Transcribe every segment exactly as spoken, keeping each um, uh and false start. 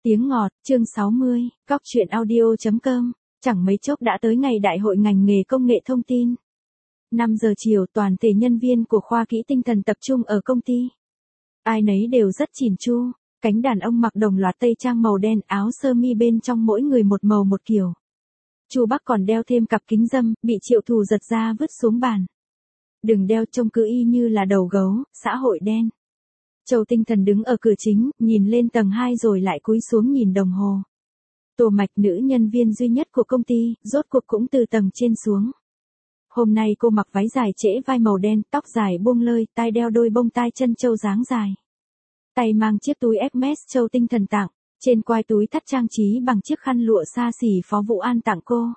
Tiếng ngọt, chương sáu mươi, cóc truyện audio chấm com, chẳng mấy chốc đã tới ngày đại hội ngành nghề công nghệ thông tin. năm giờ chiều toàn thể nhân viên của khoa kỹ tinh thần tập trung ở công ty. Ai nấy đều rất chỉn chu, cánh đàn ông mặc đồng loạt tây trang màu đen, áo sơ mi bên trong mỗi người một màu một kiểu. Chu Bắc còn đeo thêm cặp kính râm, bị Triệu Thù giật ra vứt xuống bàn. Đừng đeo, trông cứ y như là đầu gấu, xã hội đen. Châu Tinh Thần đứng ở cửa chính, nhìn lên tầng hai rồi lại cúi xuống nhìn đồng hồ. Tô Mạch, nữ nhân viên duy nhất của công ty, rốt cuộc cũng từ tầng trên xuống. Hôm nay cô mặc váy dài trễ vai màu đen, tóc dài buông lơi, tai đeo đôi bông tai chân châu dáng dài. Tay mang chiếc túi Hermes Châu Tinh Thần tặng, trên quai túi thắt trang trí bằng chiếc khăn lụa xa xỉ Phó Vũ An tặng cô.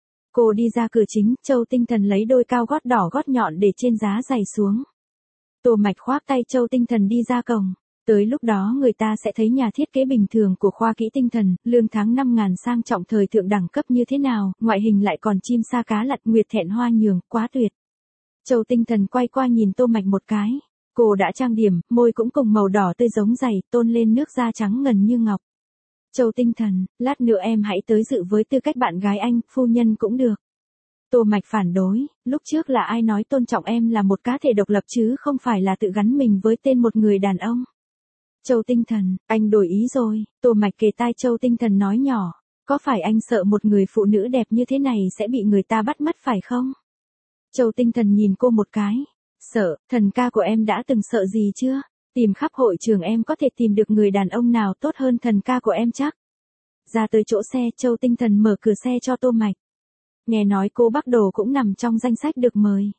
Cô đi ra cửa chính, Châu Tinh Thần lấy đôi cao gót đỏ gót nhọn để trên giá giày xuống. Tô Mạch khoác tay Châu Tinh Thần đi ra cổng. Tới lúc đó người ta sẽ thấy nhà thiết kế bình thường của khoa kỹ tinh thần, lương tháng năm ngàn sang trọng thời thượng đẳng cấp như thế nào, ngoại hình lại còn chim sa cá lặn, nguyệt thẹn hoa nhường, quá tuyệt. Châu Tinh Thần quay qua nhìn Tô Mạch một cái. Cô đã trang điểm, môi cũng cùng màu đỏ tươi giống giày, tôn lên nước da trắng ngần như ngọc. Châu Tinh Thần, lát nữa em hãy tới dự với tư cách bạn gái anh, phu nhân cũng được. Tô Mạch phản đối, lúc trước là ai nói tôn trọng em là một cá thể độc lập chứ không phải là tự gắn mình với tên một người đàn ông. Châu Tinh Thần, anh đổi ý rồi. Tô Mạch kề tai Châu Tinh Thần nói nhỏ, có phải anh sợ một người phụ nữ đẹp như thế này sẽ bị người ta bắt mất phải không? Châu Tinh Thần nhìn cô một cái, sợ, thần ca của em đã từng sợ gì chưa? Tìm khắp hội trường em có thể tìm được người đàn ông nào tốt hơn thần ca của em chắc. Ra tới chỗ xe, Châu Tinh Thần mở cửa xe cho Tô Mạch. Nghe nói cô Bắc Đồ cũng nằm trong danh sách được mời.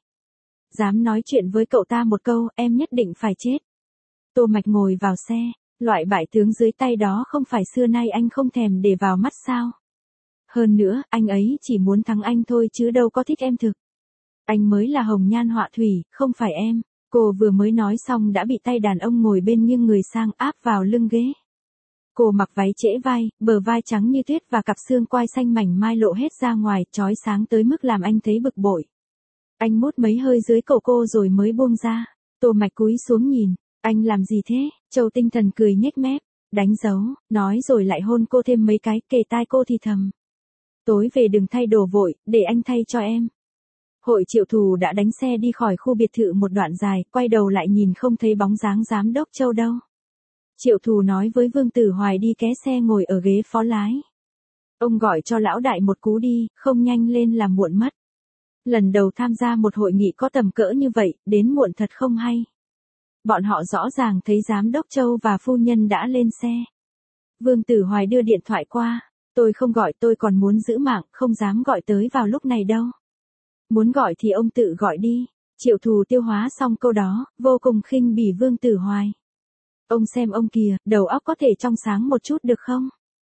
Dám nói chuyện với cậu ta một câu, em nhất định phải chết. Tô Mạch ngồi vào xe, loại bại tướng dưới tay đó không phải xưa nay anh không thèm để vào mắt sao. Hơn nữa, anh ấy chỉ muốn thắng anh thôi chứ đâu có thích em thực. Anh mới là hồng nhan họa thủy, không phải em. Cô vừa mới nói xong đã bị tay đàn ông ngồi bên nghiêng người sang áp vào lưng ghế. Cô mặc váy trễ vai, bờ vai trắng như tuyết và cặp xương quai xanh mảnh mai lộ hết ra ngoài, chói sáng tới mức làm anh thấy bực bội. Anh mút mấy hơi dưới cổ cô rồi mới buông ra. Tô Mạch cúi xuống nhìn, anh làm gì thế? Châu Tinh Thần cười nhếch mép, đánh dấu, nói rồi lại hôn cô thêm mấy cái, kề tai cô thì thầm. Tối về đừng thay đồ vội, để anh thay cho em. Hội Triệu Thù đã đánh xe đi khỏi khu biệt thự một đoạn dài, quay đầu lại nhìn không thấy bóng dáng giám đốc Châu đâu. Triệu Thù nói với Vương Tử Hoài đi ké xe ngồi ở ghế phó lái. Ông gọi cho lão đại một cú đi, không nhanh lên là muộn mất. Lần đầu tham gia một hội nghị có tầm cỡ như vậy, đến muộn thật không hay. Bọn họ rõ ràng thấy giám đốc Châu và phu nhân đã lên xe. Vương Tử Hoài đưa điện thoại qua. Tôi không gọi, tôi còn muốn giữ mạng, không dám gọi tới vào lúc này đâu. Muốn gọi thì ông tự gọi đi. Triệu Thù tiêu hóa xong câu đó, vô cùng khinh bỉ Vương Tử Hoài. Ông xem ông kìa, đầu óc có thể trong sáng một chút được không?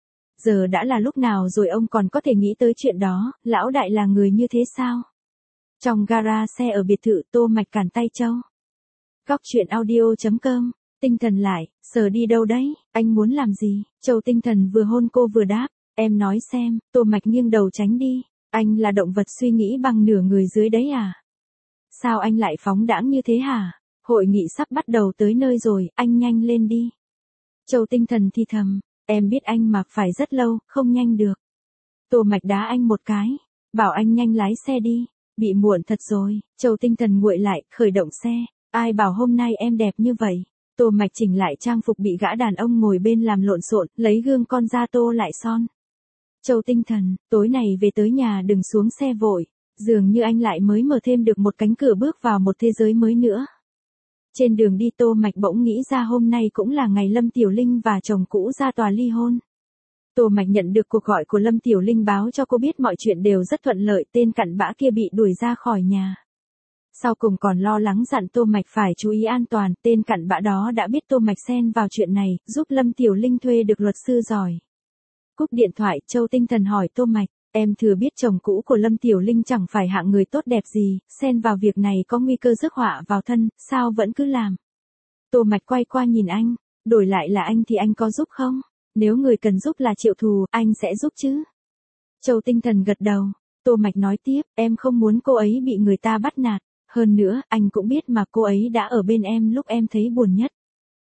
Giờ đã là lúc nào rồi ông còn có thể nghĩ tới chuyện đó, lão đại là người như thế sao? Trong gara xe ở biệt thự, Tô Mạch cản tay Châu. Cóc truyện audio chấm com, Tinh Thần lại, sờ đi đâu đấy, anh muốn làm gì? Châu Tinh Thần vừa hôn cô vừa đáp, em nói xem. Tô Mạch nghiêng đầu tránh đi, anh là động vật suy nghĩ bằng nửa người dưới đấy à? Sao anh lại phóng đãng như thế hả? Hội nghị sắp bắt đầu tới nơi rồi, anh nhanh lên đi. Châu Tinh Thần thì thầm, em biết anh mà phải rất lâu, không nhanh được. Tô Mạch đá anh một cái, bảo anh nhanh lái xe đi, bị muộn thật rồi. Châu Tinh Thần nguội lại, khởi động xe. Ai bảo hôm nay em đẹp như vậy? Tô Mạch chỉnh lại trang phục bị gã đàn ông ngồi bên làm lộn xộn, lấy gương con ra tô lại son. Châu Tinh Thần, tối này về tới nhà đừng xuống xe vội, dường như anh lại mới mở thêm được một cánh cửa bước vào một thế giới mới nữa. Trên đường đi Tô Mạch bỗng nghĩ ra hôm nay cũng là ngày Lâm Tiểu Linh và chồng cũ ra tòa ly hôn. Tô Mạch nhận được cuộc gọi của Lâm Tiểu Linh báo cho cô biết mọi chuyện đều rất thuận lợi, tên cặn bã kia bị đuổi ra khỏi nhà. Sau cùng còn lo lắng dặn Tô Mạch phải chú ý an toàn, tên cặn bã đó đã biết Tô Mạch xen vào chuyện này, giúp Lâm Tiểu Linh thuê được luật sư giỏi. Cúp điện thoại, Châu Tinh Thần hỏi Tô Mạch, em thừa biết chồng cũ của Lâm Tiểu Linh chẳng phải hạng người tốt đẹp gì, xen vào việc này có nguy cơ rước họa vào thân, sao vẫn cứ làm? Tô Mạch quay qua nhìn anh, đổi lại là anh thì anh có giúp không? Nếu người cần giúp là Triệu Thù, anh sẽ giúp chứ? Châu Tinh Thần gật đầu. Tô Mạch nói tiếp, em không muốn cô ấy bị người ta bắt nạt. Hơn nữa, anh cũng biết mà cô ấy đã ở bên em lúc em thấy buồn nhất.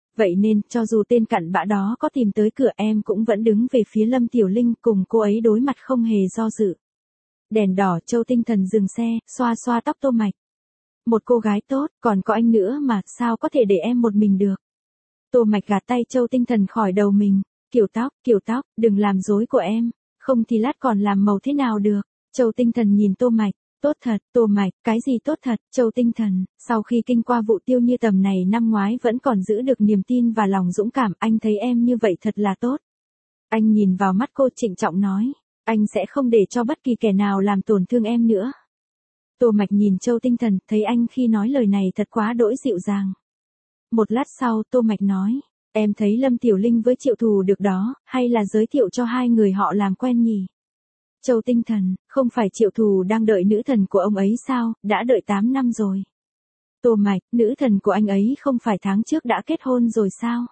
Vậy nên, cho dù tên cặn bã đó có tìm tới cửa em cũng vẫn đứng về phía Lâm Tiểu Linh cùng cô ấy đối mặt không hề do dự. Đèn đỏ, Châu Tinh Thần dừng xe, xoa xoa tóc Tô Mạch. Một cô gái tốt, còn có anh nữa mà, sao có thể để em một mình được. Tô Mạch gạt tay Châu Tinh Thần khỏi đầu mình. Kiểu tóc, kiểu tóc, đừng làm rối của em, không thì lát còn làm màu thế nào được. Châu Tinh Thần nhìn Tô Mạch. Tốt thật, Tô Mạch, cái gì tốt thật, Châu Tinh Thần, sau khi kinh qua vụ Tiêu Như Tầm này năm ngoái vẫn còn giữ được niềm tin và lòng dũng cảm, anh thấy em như vậy thật là tốt. Anh nhìn vào mắt cô trịnh trọng nói, anh sẽ không để cho bất kỳ kẻ nào làm tổn thương em nữa. Tô Mạch nhìn Châu Tinh Thần, thấy anh khi nói lời này thật quá đỗi dịu dàng. Một lát sau, Tô Mạch nói, em thấy Lâm Tiểu Linh với Triệu Thù được đó, hay là giới thiệu cho hai người họ làm quen nhỉ? Châu Tinh Thần, không phải Triệu Thù đang đợi nữ thần của ông ấy sao, đã đợi tám năm rồi. Tô Mạch, nữ thần của anh ấy không phải tháng trước đã kết hôn rồi sao?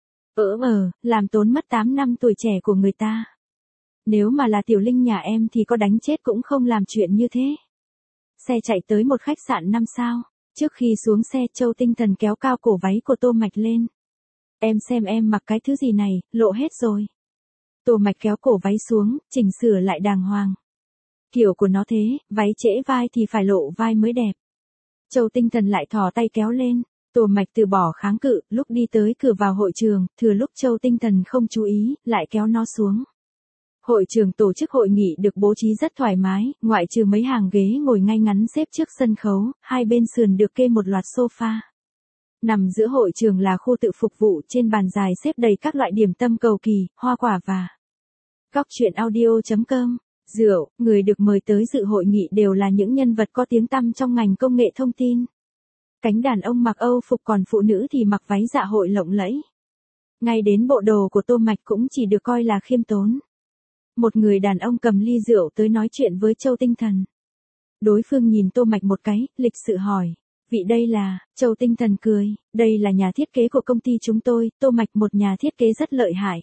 Ỡ ờ, làm tốn mất tám năm tuổi trẻ của người ta. Nếu mà là Tiểu Linh nhà em thì có đánh chết cũng không làm chuyện như thế. Xe chạy tới một khách sạn năm sao. Trước khi xuống xe, Châu Tinh Thần kéo cao cổ váy của Tô Mạch lên. Em xem em mặc cái thứ gì này, lộ hết rồi. Tô Mạch kéo cổ váy xuống, chỉnh sửa lại đàng hoàng. Kiểu của nó thế, váy trễ vai thì phải lộ vai mới đẹp. Châu Tinh Thần lại thò tay kéo lên. Tô Mạch từ bỏ kháng cự, lúc đi tới cửa vào hội trường, thừa lúc Châu Tinh Thần không chú ý, lại kéo nó xuống. Hội trường tổ chức hội nghị được bố trí rất thoải mái, ngoại trừ mấy hàng ghế ngồi ngay ngắn xếp trước sân khấu, hai bên sườn được kê một loạt sofa. Nằm giữa hội trường là khu tự phục vụ, trên bàn dài xếp đầy các loại điểm tâm cầu kỳ, hoa quả và Góc truyện audio chấm com. Rượu, người được mời tới dự hội nghị đều là những nhân vật có tiếng tăm trong ngành công nghệ thông tin. Cánh đàn ông mặc Âu phục còn phụ nữ thì mặc váy dạ hội lộng lẫy. Ngay đến bộ đồ của Tô Mạch cũng chỉ được coi là khiêm tốn. Một người đàn ông cầm ly rượu tới nói chuyện với Châu Tinh Thần. Đối phương nhìn Tô Mạch một cái, lịch sự hỏi. Vị đây là, Châu Tinh Thần cười, đây là nhà thiết kế của công ty chúng tôi, Tô Mạch một nhà thiết kế rất lợi hại.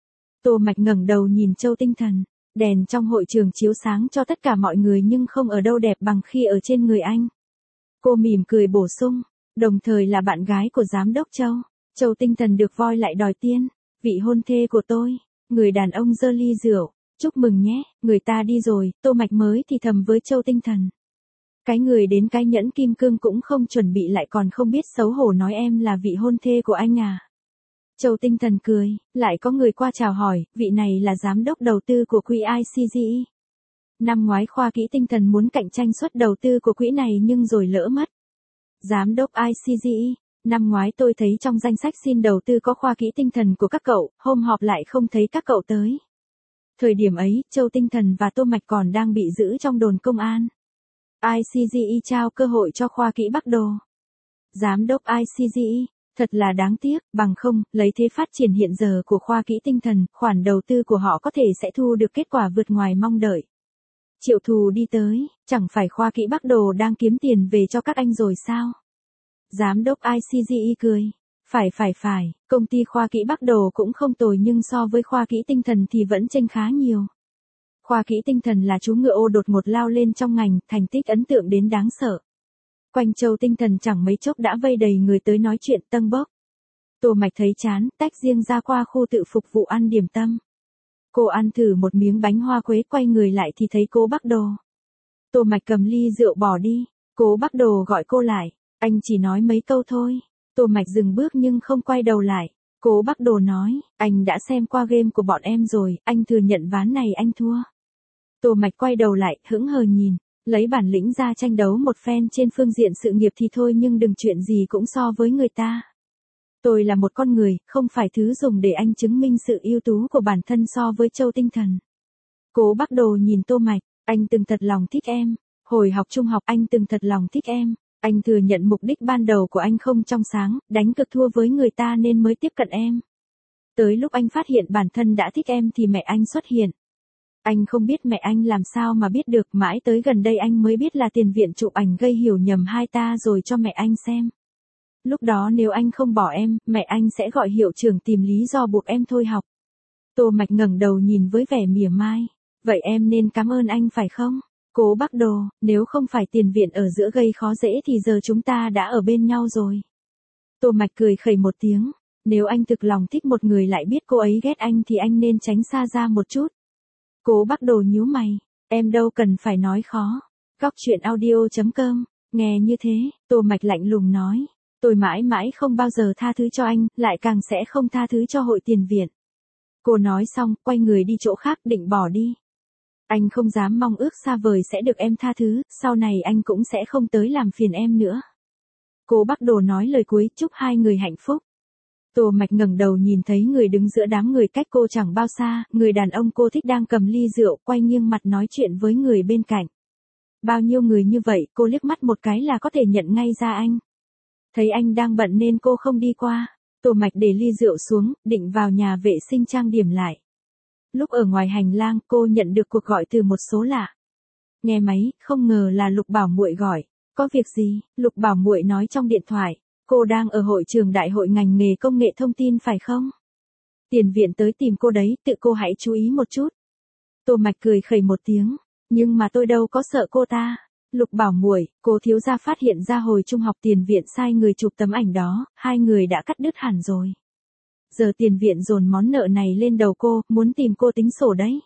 Tô Mạch ngẩng đầu nhìn Châu Tinh Thần, đèn trong hội trường chiếu sáng cho tất cả mọi người nhưng không ở đâu đẹp bằng khi ở trên người anh. Cô mỉm cười bổ sung, đồng thời là bạn gái của giám đốc Châu. Châu Tinh Thần được voi lại đòi tiên, vị hôn thê của tôi. Người đàn ông giơ ly rượu, chúc mừng nhé, người ta đi rồi, Tô Mạch mới thì thầm với Châu Tinh Thần. Cái người đến cái nhẫn kim cương cũng không chuẩn bị lại còn không biết xấu hổ nói em là vị hôn thê của anh à. Châu Tinh Thần cười, lại có người qua chào hỏi, vị này là giám đốc đầu tư của quỹ i xê giê e. Năm ngoái khoa kỹ tinh thần muốn cạnh tranh suất đầu tư của quỹ này nhưng rồi lỡ mất. Giám đốc i xê giê e, năm ngoái tôi thấy trong danh sách xin đầu tư có khoa kỹ tinh thần của các cậu, hôm họp lại không thấy các cậu tới. Thời điểm ấy, Châu Tinh Thần và Tô Mạch còn đang bị giữ trong đồn công an. i xê giê e trao cơ hội cho khoa kỹ Bắc Đồ. Giám đốc i xê giê e, thật là đáng tiếc, bằng không, lấy thế phát triển hiện giờ của khoa kỹ tinh thần, khoản đầu tư của họ có thể sẽ thu được kết quả vượt ngoài mong đợi. Triệu Thù đi tới, chẳng phải khoa kỹ Bắc Đồ đang kiếm tiền về cho các anh rồi sao? Giám đốc i xê giê e cười. Phải phải phải, công ty khoa kỹ Bắc Đồ cũng không tồi nhưng so với khoa kỹ tinh thần thì vẫn chênh khá nhiều. Khoa kỹ tinh thần là chú ngựa ô đột ngột lao lên trong ngành, thành tích ấn tượng đến đáng sợ. Quanh Châu Tinh Thần chẳng mấy chốc đã vây đầy người tới nói chuyện tâng bốc. Tô Mạch thấy chán, tách riêng ra qua khu tự phục vụ ăn điểm tâm. Cô ăn thử một miếng bánh hoa quế, quay người lại thì thấy cô Bắc Đồ. Tô Mạch cầm ly rượu bỏ đi, cô Bắc Đồ gọi cô lại, anh chỉ nói mấy câu thôi. Tô Mạch dừng bước nhưng không quay đầu lại. Cô Bắc Đồ nói, anh đã xem qua game của bọn em rồi, anh thừa nhận ván này anh thua. Tô Mạch quay đầu lại, hững hờ nhìn, lấy bản lĩnh ra tranh đấu một phen trên phương diện sự nghiệp thì thôi nhưng đừng chuyện gì cũng so với người ta. Tôi là một con người, không phải thứ dùng để anh chứng minh sự ưu tú của bản thân so với Châu Tinh Thần. Cô Bắc Đồ nhìn Tô Mạch, anh từng thật lòng thích em. Hồi học trung học anh từng thật lòng thích em. Anh thừa nhận mục đích ban đầu của anh không trong sáng, đánh cược thua với người ta nên mới tiếp cận em. Tới lúc anh phát hiện bản thân đã thích em thì mẹ anh xuất hiện. Anh không biết mẹ anh làm sao mà biết được, mãi tới gần đây anh mới biết là tiền viện chụp ảnh gây hiểu nhầm hai ta rồi cho mẹ anh xem. Lúc đó nếu anh không bỏ em, mẹ anh sẽ gọi hiệu trưởng tìm lý do buộc em thôi học. Tô Mạch ngẩng đầu nhìn với vẻ mỉa mai. Vậy em nên cảm ơn anh phải không? Cố Bắc Đồ, nếu không phải tiền viện ở giữa gây khó dễ thì giờ chúng ta đã ở bên nhau rồi. Tô Mạch cười khẩy một tiếng. Nếu anh thực lòng thích một người lại biết cô ấy ghét anh thì anh nên tránh xa ra một chút. Cố Bắc Đồ nhíu mày, em đâu cần phải nói khó. Góc truyện audio chấm com, nghe như thế, Tô Mạch lạnh lùng nói. Tôi mãi mãi không bao giờ tha thứ cho anh, lại càng sẽ không tha thứ cho hội tiền viện. Cô nói xong, quay người đi chỗ khác định bỏ đi. Anh không dám mong ước xa vời sẽ được em tha thứ, sau này anh cũng sẽ không tới làm phiền em nữa. Cố Bắc Đồ nói lời cuối, chúc hai người hạnh phúc. Tô Mạch ngẩng đầu nhìn thấy người đứng giữa đám người cách cô chẳng bao xa, người đàn ông cô thích đang cầm ly rượu, quay nghiêng mặt nói chuyện với người bên cạnh. Bao nhiêu người như vậy, cô liếc mắt một cái là có thể nhận ngay ra anh. Thấy anh đang bận nên cô không đi qua. Tô Mạch để ly rượu xuống, định vào nhà vệ sinh trang điểm lại. Lúc ở ngoài hành lang, cô nhận được cuộc gọi từ một số lạ. Nghe máy, không ngờ là Lục Bảo Muội gọi. Có việc gì? Lục Bảo Muội nói trong điện thoại. Cô đang ở hội trường đại hội ngành nghề công nghệ thông tin phải không? Tiền viện tới tìm cô đấy, tự cô hãy chú ý một chút. Tô Mạch cười khẩy một tiếng. Nhưng mà tôi đâu có sợ cô ta. Lục Bảo Muội, cô thiếu gia phát hiện ra hồi trung học tiền viện sai người chụp tấm ảnh đó, hai người đã cắt đứt hẳn rồi. Giờ tiền viện dồn món nợ này lên đầu cô, muốn tìm cô tính sổ đấy.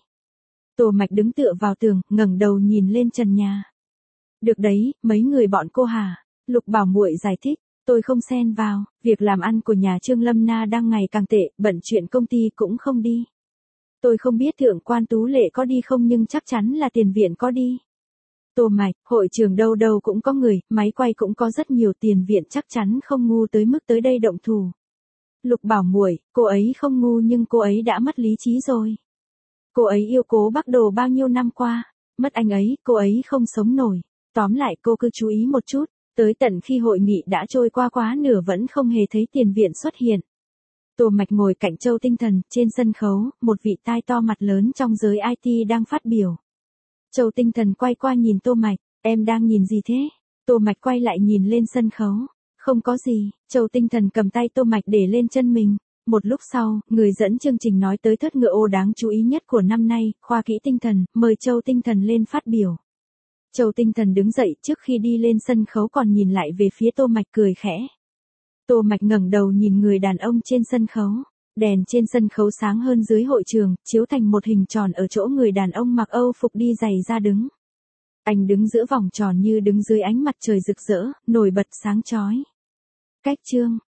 Tô Mạch đứng tựa vào tường, ngẩng đầu nhìn lên trần nhà. Được đấy, mấy người bọn cô hả? Lục Bảo Muội giải thích, tôi không xen vào, việc làm ăn của nhà Trương Lâm Na đang ngày càng tệ, bận chuyện công ty cũng không đi. Tôi không biết thượng quan Tú Lệ có đi không nhưng chắc chắn là tiền viện có đi. Tô Mạch, hội trường đâu đâu cũng có người, máy quay cũng có rất nhiều, tiền viện chắc chắn không ngu tới mức tới đây động thủ. Lục Bảo Muội, cô ấy không ngu nhưng cô ấy đã mất lý trí rồi. Cô ấy yêu Cố Bắc Đồ bao nhiêu năm qua, mất anh ấy, cô ấy không sống nổi. Tóm lại cô cứ chú ý một chút, tới tận khi hội nghị đã trôi qua quá nửa vẫn không hề thấy tiền viện xuất hiện. Tô Mạch ngồi cạnh Châu Tinh Thần, trên sân khấu, một vị tai to mặt lớn trong giới i tê đang phát biểu. Châu Tinh Thần quay qua nhìn Tô Mạch, em đang nhìn gì thế? Tô Mạch quay lại nhìn lên sân khấu. Không có gì, Châu Tinh Thần cầm tay Tô Mạch để lên chân mình. Một lúc sau, người dẫn chương trình nói tới thất ngựa ô đáng chú ý nhất của năm nay, khoa kỹ tinh thần, mời Châu Tinh Thần lên phát biểu. Châu Tinh Thần đứng dậy, trước khi đi lên sân khấu còn nhìn lại về phía Tô Mạch cười khẽ. Tô Mạch ngẩng đầu nhìn người đàn ông trên sân khấu. Đèn trên sân khấu sáng hơn dưới hội trường, chiếu thành một hình tròn ở chỗ người đàn ông mặc Âu phục đi giày ra đứng. Anh đứng giữa vòng tròn như đứng dưới ánh mặt trời rực rỡ, nổi bật sáng chói. Cách chương